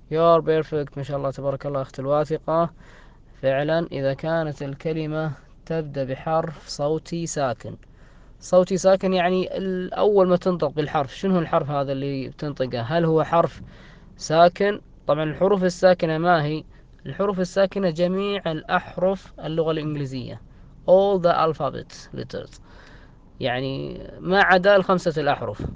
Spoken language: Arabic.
You're perfect. ما شاء الله تبارك الله أخت الواثقة. فعلا إذا كانت الكلمة تبدأ بحرف صوتي ساكن. صوتي ساكن يعني أول ما تنطق بالحرف، شنو الحرف هذا اللي بتنطقه؟ هل هو حرف ساكن؟ طبعا الحروف الساكنة ما هي؟ الحروف الساكنة جميع الأحرف اللغة الإنجليزية. all the alphabet letters، يعني ما عدا الخمسة الأحرف.